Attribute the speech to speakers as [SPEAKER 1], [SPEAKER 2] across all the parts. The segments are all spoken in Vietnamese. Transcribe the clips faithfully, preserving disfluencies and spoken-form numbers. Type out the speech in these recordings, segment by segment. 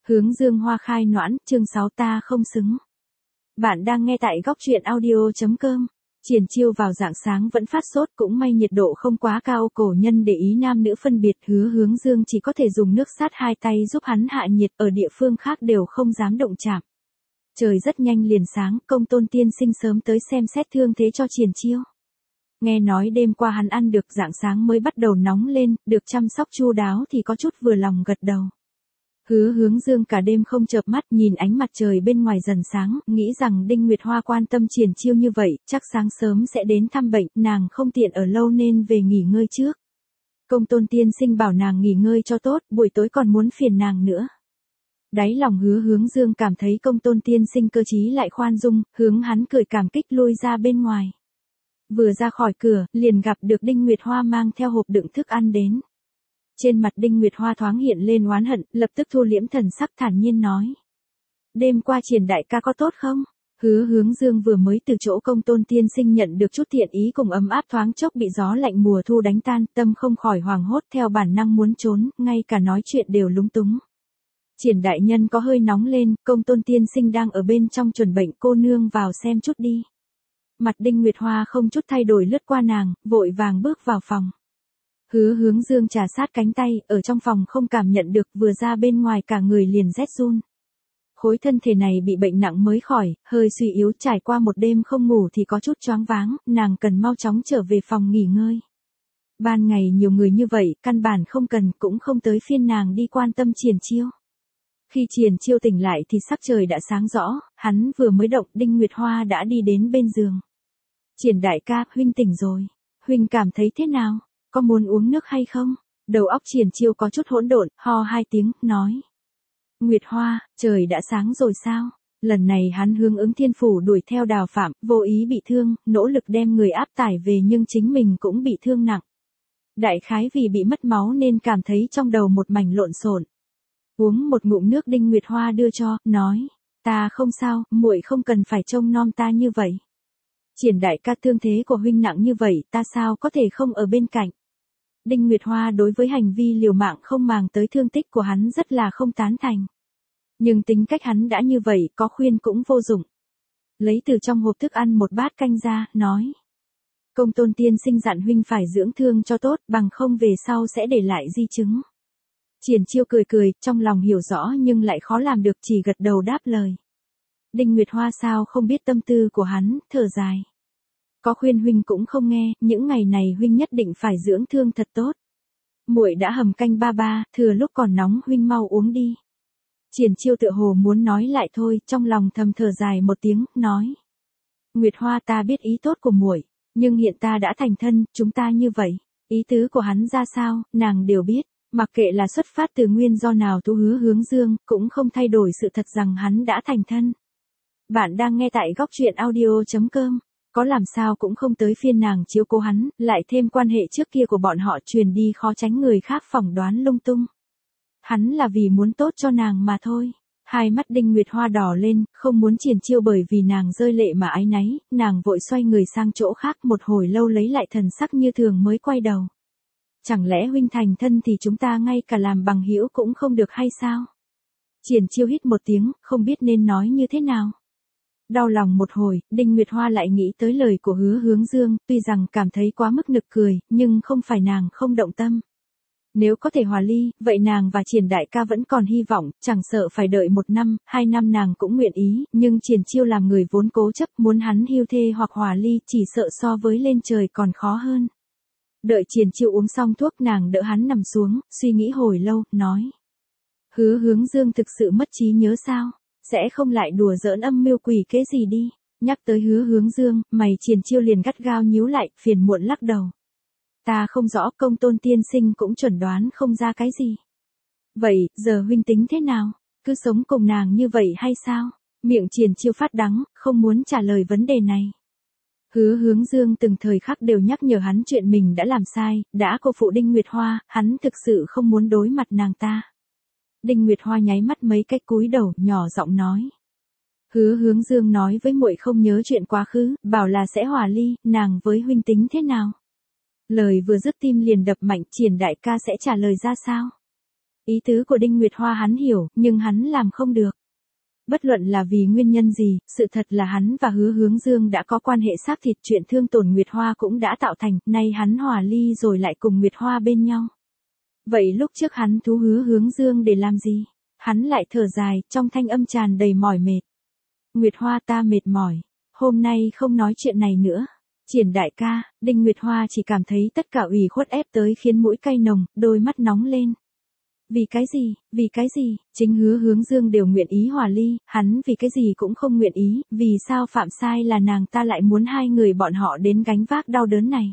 [SPEAKER 1] Hướng dương hoa khai noãn, chương sáu ta không xứng. Bạn đang nghe tại góc truyện audio chấm com. Triển Chiêu vào rạng sáng vẫn phát sốt, cũng may nhiệt độ không quá cao, cổ nhân để ý nam nữ phân biệt, Hứa Hướng Dương chỉ có thể dùng nước sát hai tay giúp hắn hạ nhiệt, ở địa phương khác đều không dám động chạm. Trời rất nhanh liền sáng, Công Tôn tiên sinh sớm tới xem xét thương thế cho Triển Chiêu. Nghe nói đêm qua hắn ăn được, rạng sáng mới bắt đầu nóng lên, được chăm sóc chu đáo thì có chút vừa lòng gật đầu. Hứa Hướng Dương cả đêm không chợp mắt, nhìn ánh mặt trời bên ngoài dần sáng, nghĩ rằng Đinh Nguyệt Hoa quan tâm Triển Chiêu như vậy, chắc sáng sớm sẽ đến thăm bệnh, nàng không tiện ở lâu nên về nghỉ ngơi trước. Công Tôn tiên sinh bảo nàng nghỉ ngơi cho tốt, buổi tối còn muốn phiền nàng nữa. Đáy lòng Hứa Hướng Dương cảm thấy Công Tôn tiên sinh cơ trí lại khoan dung, hướng hắn cười cảm kích lui ra bên ngoài. Vừa ra khỏi cửa, liền gặp được Đinh Nguyệt Hoa mang theo hộp đựng thức ăn đến. Trên mặt Đinh Nguyệt Hoa thoáng hiện lên oán hận, lập tức thu liễm thần sắc thản nhiên nói. Đêm qua Triển đại ca có tốt không? Hứa Hướng Dương vừa mới từ chỗ Công Tôn tiên sinh nhận được chút thiện ý cùng ấm áp, thoáng chốc bị gió lạnh mùa thu đánh tan, tâm không khỏi hoảng hốt, theo bản năng muốn trốn, ngay cả nói chuyện đều lúng túng. Triển đại nhân có hơi nóng lên, Công Tôn tiên sinh đang ở bên trong chuẩn bệnh, cô nương vào xem chút đi. Mặt Đinh Nguyệt Hoa không chút thay đổi lướt qua nàng, vội vàng bước vào phòng. Hứa Hướng Dương trà sát cánh tay, ở trong phòng không cảm nhận được, vừa ra bên ngoài cả người liền rét run. Khối thân thể này bị bệnh nặng mới khỏi, hơi suy yếu, trải qua một đêm không ngủ thì có chút choáng váng, nàng cần mau chóng trở về phòng nghỉ ngơi. Ban ngày nhiều người như vậy, căn bản không cần, cũng không tới phiên nàng đi quan tâm Triển Chiêu. Khi Triển Chiêu tỉnh lại thì sắc trời đã sáng rõ, hắn vừa mới động, Đinh Nguyệt Hoa đã đi đến bên giường. Triển đại ca, huynh tỉnh rồi. Huynh cảm thấy thế nào? Có muốn uống nước hay không? Đầu óc Triển Chiêu có chút hỗn độn, ho hai tiếng, nói. Nguyệt Hoa, trời đã sáng rồi sao? Lần này hắn hướng ứng thiên phủ đuổi theo Đào Phạm, vô ý bị thương, nỗ lực đem người áp tải về nhưng chính mình cũng bị thương nặng. Đại khái vì bị mất máu nên cảm thấy trong đầu một mảnh lộn xộn. Uống một ngụm nước Đinh Nguyệt Hoa đưa cho, nói. Ta không sao, muội không cần phải trông nom ta như vậy. Triển đại ca, thương thế của huynh nặng như vậy, ta sao có thể không ở bên cạnh. Đinh Nguyệt Hoa đối với hành vi liều mạng không màng tới thương tích của hắn rất là không tán thành. Nhưng tính cách hắn đã như vậy, có khuyên cũng vô dụng. Lấy từ trong hộp thức ăn một bát canh ra, nói. Công Tôn tiên sinh dặn huynh phải dưỡng thương cho tốt, bằng không về sau sẽ để lại di chứng. Triển Chiêu cười cười, trong lòng hiểu rõ nhưng lại khó làm được, chỉ gật đầu đáp lời. Đinh Nguyệt Hoa sao không biết tâm tư của hắn, thở dài. Có khuyên huynh cũng không nghe, những ngày này huynh nhất định phải dưỡng thương thật tốt. Muội đã hầm canh ba ba, thừa lúc còn nóng huynh mau uống đi. Triển Chiêu tựa hồ muốn nói lại thôi, trong lòng thầm thở dài một tiếng, nói. Nguyệt Hoa, ta biết ý tốt của muội, nhưng hiện ta đã thành thân, chúng ta như vậy. Ý tứ của hắn ra sao, nàng đều biết. Mặc kệ là xuất phát từ nguyên do nào, tu Hứa Hướng Dương cũng không thay đổi sự thật rằng hắn đã thành thân. Bạn đang nghe tại góc truyện audio chấm com. Có làm sao cũng không tới phiên nàng chiếu cố hắn, lại thêm quan hệ trước kia của bọn họ truyền đi, khó tránh người khác phỏng đoán lung tung. Hắn là vì muốn tốt cho nàng mà thôi. Hai mắt Đinh Nguyệt Hoa đỏ lên, không muốn Triển Chiêu bởi vì nàng rơi lệ mà áy náy, nàng vội xoay người sang chỗ khác, một hồi lâu lấy lại thần sắc như thường mới quay đầu. Chẳng lẽ huynh thành thân thì chúng ta ngay cả làm bằng hữu cũng không được hay sao? Triển Chiêu hít một tiếng, không biết nên nói như thế nào. Đau lòng một hồi, Đinh Nguyệt Hoa lại nghĩ tới lời của Hứa Hướng Dương, tuy rằng cảm thấy quá mức nực cười, nhưng không phải nàng không động tâm. Nếu có thể hòa ly, vậy nàng và Triển đại ca vẫn còn hy vọng, chẳng sợ phải đợi một năm, hai năm nàng cũng nguyện ý, nhưng Triển Chiêu làm người vốn cố chấp, muốn hắn hưu thê hoặc hòa ly chỉ sợ so với lên trời còn khó hơn. Đợi Triển Chiêu uống xong thuốc, nàng đỡ hắn nằm xuống, suy nghĩ hồi lâu, nói. Hứa Hướng Dương thực sự mất trí nhớ sao? Sẽ không lại đùa giỡn âm mưu quỷ kế gì đi. Nhắc tới Hứa Hướng Dương, mày Triển Chiêu liền gắt gao nhíu lại, phiền muộn lắc đầu. Ta không rõ, Công Tôn tiên sinh cũng chuẩn đoán không ra cái gì. Vậy, giờ huynh tính thế nào? Cứ sống cùng nàng như vậy hay sao? Miệng Triển Chiêu phát đắng, không muốn trả lời vấn đề này. Hứa Hướng Dương từng thời khắc đều nhắc nhở hắn chuyện mình đã làm sai, đã cô phụ Đinh Nguyệt Hoa, hắn thực sự không muốn đối mặt nàng ta. Đinh Nguyệt Hoa nháy mắt mấy cách cúi đầu, nhỏ giọng nói. Hứa Hướng Dương nói với muội không nhớ chuyện quá khứ, bảo là sẽ hòa ly, nàng với huynh tính thế nào? Lời vừa dứt tim liền đập mạnh, Triển đại ca sẽ trả lời ra sao? Ý tứ của Đinh Nguyệt Hoa hắn hiểu, nhưng hắn làm không được. Bất luận là vì nguyên nhân gì, sự thật là hắn và Hứa Hướng Dương đã có quan hệ xác thịt, chuyện thương tổn Nguyệt Hoa cũng đã tạo thành, nay hắn hòa ly rồi lại cùng Nguyệt Hoa bên nhau. Vậy lúc trước hắn thú Hứa Hướng Dương để làm gì? Hắn lại thở dài, trong thanh âm tràn đầy mỏi mệt. Nguyệt Hoa, ta mệt mỏi, hôm nay không nói chuyện này nữa. Triển đại ca, Đinh Nguyệt Hoa chỉ cảm thấy tất cả ủy khuất ép tới khiến mũi cay nồng, đôi mắt nóng lên. Vì cái gì, vì cái gì, chính Hứa Hướng Dương đều nguyện ý hòa ly, hắn vì cái gì cũng không nguyện ý, vì sao phạm sai là nàng ta lại muốn hai người bọn họ đến gánh vác đau đớn này.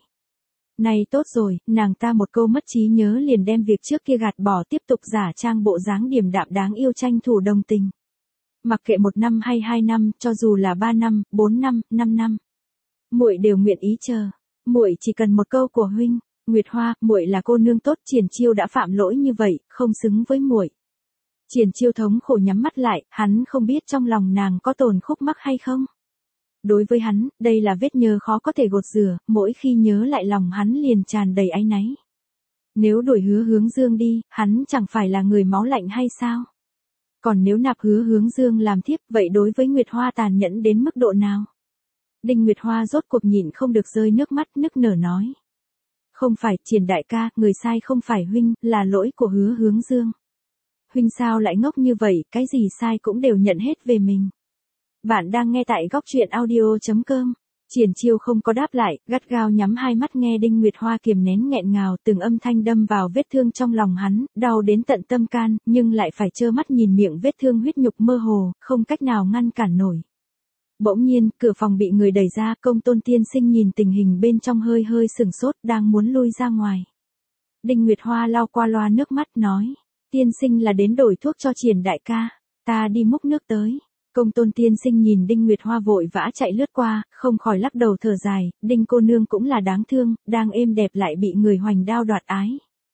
[SPEAKER 1] Này tốt rồi, nàng ta một câu mất trí nhớ liền đem việc trước kia gạt bỏ, tiếp tục giả trang bộ dáng điềm đạm đáng yêu tranh thủ đồng tình. Mặc kệ một năm hay hai năm, cho dù là ba năm, bốn năm, năm năm, muội đều nguyện ý chờ. Muội chỉ cần một câu của huynh. Nguyệt Hoa, muội là cô nương tốt, Triển Chiêu đã phạm lỗi như vậy, không xứng với muội. Triển Chiêu thống khổ nhắm mắt lại, hắn không biết trong lòng nàng có tổn khúc mắc hay không. Đối với hắn, đây là vết nhơ khó có thể gột rửa, mỗi khi nhớ lại lòng hắn liền tràn đầy áy náy. Nếu đuổi Hứa Hướng Dương đi, hắn chẳng phải là người máu lạnh hay sao? Còn nếu nạp Hứa Hướng Dương làm thiếp, vậy đối với Nguyệt Hoa tàn nhẫn đến mức độ nào? Đinh Nguyệt Hoa rốt cuộc nhịn không được rơi nước mắt, nức nở nói. Không phải, Triển đại ca, người sai không phải huynh, là lỗi của Hứa Hướng Dương. Huynh sao lại ngốc như vậy, cái gì sai cũng đều nhận hết về mình. Bạn đang nghe tại góc truyện audio chấm com. Triển Chiêu không có đáp lại, gắt gao nhắm hai mắt nghe Đinh Nguyệt Hoa kiềm nén nghẹn ngào, từng âm thanh đâm vào vết thương trong lòng hắn, đau đến tận tâm can, nhưng lại phải trơ mắt nhìn miệng vết thương huyết nhục mơ hồ, không cách nào ngăn cản nổi. Bỗng nhiên, cửa phòng bị người đẩy ra, Công Tôn tiên sinh nhìn tình hình bên trong hơi hơi sừng sốt, đang muốn lui ra ngoài. Đinh Nguyệt Hoa lau qua loa nước mắt nói, tiên sinh là đến đổi thuốc cho Triển đại ca, ta đi múc nước tới. Công Tôn tiên sinh nhìn Đinh Nguyệt Hoa vội vã chạy lướt qua, không khỏi lắc đầu thở dài, Đinh cô nương cũng là đáng thương, đang êm đẹp lại bị người hoành đao đoạt ái.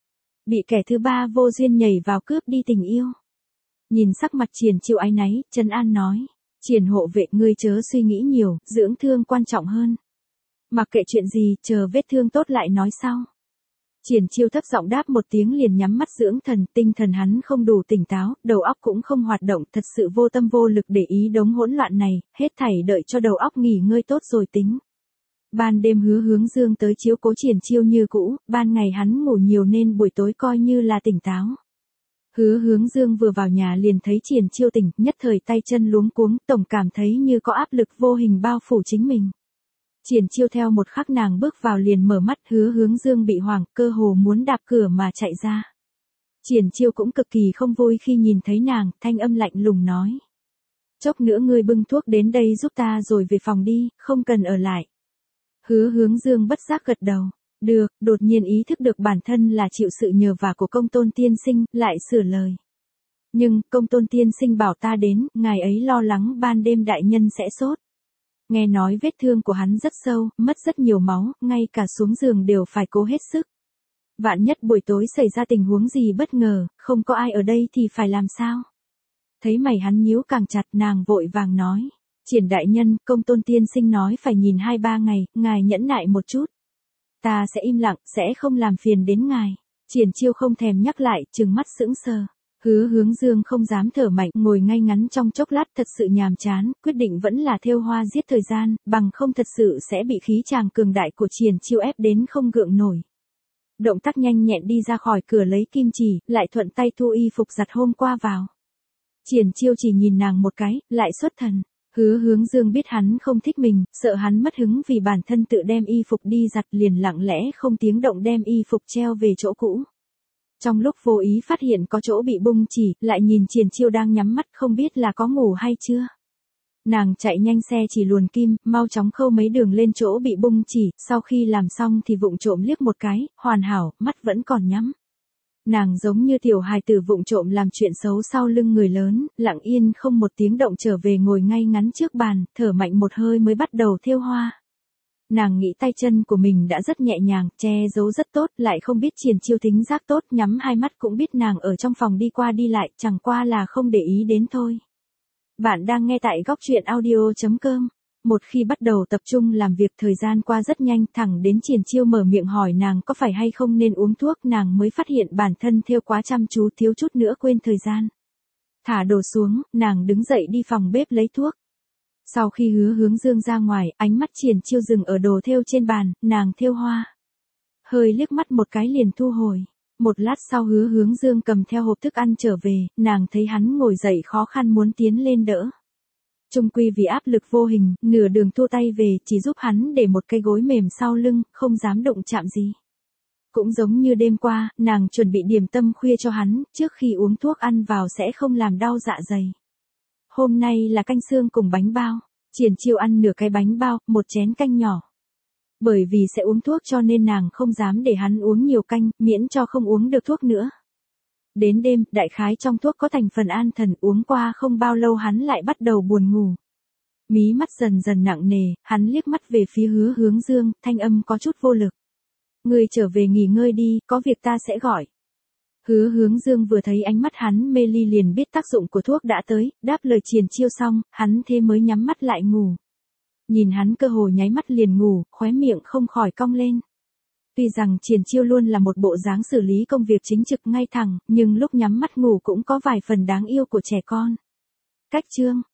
[SPEAKER 1] Bị kẻ thứ ba vô duyên nhảy vào cướp đi tình yêu. Nhìn sắc mặt Triển Chiêu áy náy, trấn an nói. Triển hộ vệ, ngươi chớ suy nghĩ nhiều, dưỡng thương quan trọng hơn. Mặc kệ chuyện gì, chờ vết thương tốt lại nói sau. Triển Chiêu thấp giọng đáp một tiếng liền nhắm mắt dưỡng thần, tinh thần hắn không đủ tỉnh táo, đầu óc cũng không hoạt động, thật sự vô tâm vô lực để ý đống hỗn loạn này, hết thảy đợi cho đầu óc nghỉ ngơi tốt rồi tính. Ban đêm Hứa Hướng Dương tới chiếu cố Triển Chiêu như cũ, ban ngày hắn ngủ nhiều nên buổi tối coi như là tỉnh táo. Hứa Hướng Dương vừa vào nhà liền thấy Triển Chiêu tỉnh, nhất thời tay chân luống cuống, tổng cảm thấy như có áp lực vô hình bao phủ chính mình. Triển Chiêu theo một khắc nàng bước vào liền mở mắt, Hứa Hướng Dương bị hoảng, cơ hồ muốn đạp cửa mà chạy ra. Triển Chiêu cũng cực kỳ không vui khi nhìn thấy nàng, thanh âm lạnh lùng nói. Chốc nữa ngươi bưng thuốc đến đây giúp ta rồi về phòng đi, không cần ở lại. Hứa Hướng Dương bất giác gật đầu. Được, đột nhiên ý thức được bản thân là chịu sự nhờ vả của Công Tôn tiên sinh, lại sửa lời. Nhưng, Công Tôn tiên sinh bảo ta đến, ngài ấy lo lắng ban đêm đại nhân sẽ sốt. Nghe nói vết thương của hắn rất sâu, mất rất nhiều máu, ngay cả xuống giường đều phải cố hết sức. Vạn nhất buổi tối xảy ra tình huống gì bất ngờ, không có ai ở đây thì phải làm sao? Thấy mày hắn nhíu càng chặt, nàng vội vàng nói. Triển đại nhân, Công Tôn tiên sinh nói phải nhìn hai ba ngày, ngài nhẫn nại một chút. Ta sẽ im lặng, sẽ không làm phiền đến ngài. Triển Chiêu không thèm nhắc lại, trừng mắt sững sờ. Hứa Hướng Dương không dám thở mạnh, ngồi ngay ngắn trong chốc lát thật sự nhàm chán, quyết định vẫn là thêu hoa giết thời gian, bằng không thật sự sẽ bị khí chàng cường đại của Triển Chiêu ép đến không gượng nổi. Động tác nhanh nhẹn đi ra khỏi cửa lấy kim chỉ, lại thuận tay thu y phục giặt hôm qua vào. Triển Chiêu chỉ nhìn nàng một cái, lại xuất thần. Hứa Hướng Dương biết hắn không thích mình, sợ hắn mất hứng vì bản thân tự đem y phục đi giặt liền lặng lẽ không tiếng động đem y phục treo về chỗ cũ. Trong lúc vô ý phát hiện có chỗ bị bung chỉ, lại nhìn Triển Chiêu đang nhắm mắt không biết là có ngủ hay chưa. Nàng chạy nhanh xe chỉ luồn kim, mau chóng khâu mấy đường lên chỗ bị bung chỉ, sau khi làm xong thì vụng trộm liếc một cái, hoàn hảo, mắt vẫn còn nhắm. Nàng giống như tiểu hài tử vụng trộm làm chuyện xấu sau lưng người lớn, lặng yên không một tiếng động trở về ngồi ngay ngắn trước bàn, thở mạnh một hơi mới bắt đầu thêu hoa. Nàng nghĩ tay chân của mình đã rất nhẹ nhàng, che giấu rất tốt, lại không biết Triển Chiêu thính giác tốt, nhắm hai mắt cũng biết nàng ở trong phòng đi qua đi lại, chẳng qua là không để ý đến thôi. Bạn đang nghe tại góc truyện audio chấm com. Một khi bắt đầu tập trung làm việc thời gian qua rất nhanh, thẳng đến Triển Chiêu mở miệng hỏi nàng có phải hay không nên uống thuốc, nàng mới phát hiện bản thân thêu quá chăm chú, thiếu chút nữa quên thời gian. Thả đồ xuống, nàng đứng dậy đi phòng bếp lấy thuốc. Sau khi Hứa Hướng Dương ra ngoài, ánh mắt Triển Chiêu dừng ở đồ thêu trên bàn, nàng thêu hoa. Hơi liếc mắt một cái liền thu hồi. Một lát sau Hứa Hướng Dương cầm theo hộp thức ăn trở về, nàng thấy hắn ngồi dậy khó khăn muốn tiến lên đỡ. Chung quy vì áp lực vô hình, nửa đường thu tay về, chỉ giúp hắn để một cây gối mềm sau lưng, không dám đụng chạm gì. Cũng giống như đêm qua, nàng chuẩn bị điểm tâm khuya cho hắn, trước khi uống thuốc ăn vào sẽ không làm đau dạ dày. Hôm nay là canh xương cùng bánh bao. Triển Chiêu ăn nửa cái bánh bao, một chén canh nhỏ. Bởi vì sẽ uống thuốc cho nên nàng không dám để hắn uống nhiều canh, miễn cho không uống được thuốc nữa. Đến đêm, đại khái trong thuốc có thành phần an thần, uống qua không bao lâu hắn lại bắt đầu buồn ngủ. Mí mắt dần dần nặng nề, hắn liếc mắt về phía Hứa Hướng Dương, thanh âm có chút vô lực. Ngươi trở về nghỉ ngơi đi, có việc ta sẽ gọi. Hứa Hướng Dương vừa thấy ánh mắt hắn mê ly liền biết tác dụng của thuốc đã tới, đáp lời Triển Chiêu xong, hắn thế mới nhắm mắt lại ngủ. Nhìn hắn cơ hồ nháy mắt liền ngủ, khóe miệng không khỏi cong lên. Tuy rằng Triển Chiêu luôn là một bộ dáng xử lý công việc chính trực ngay thẳng, nhưng lúc nhắm mắt ngủ cũng có vài phần đáng yêu của trẻ con. Cách chương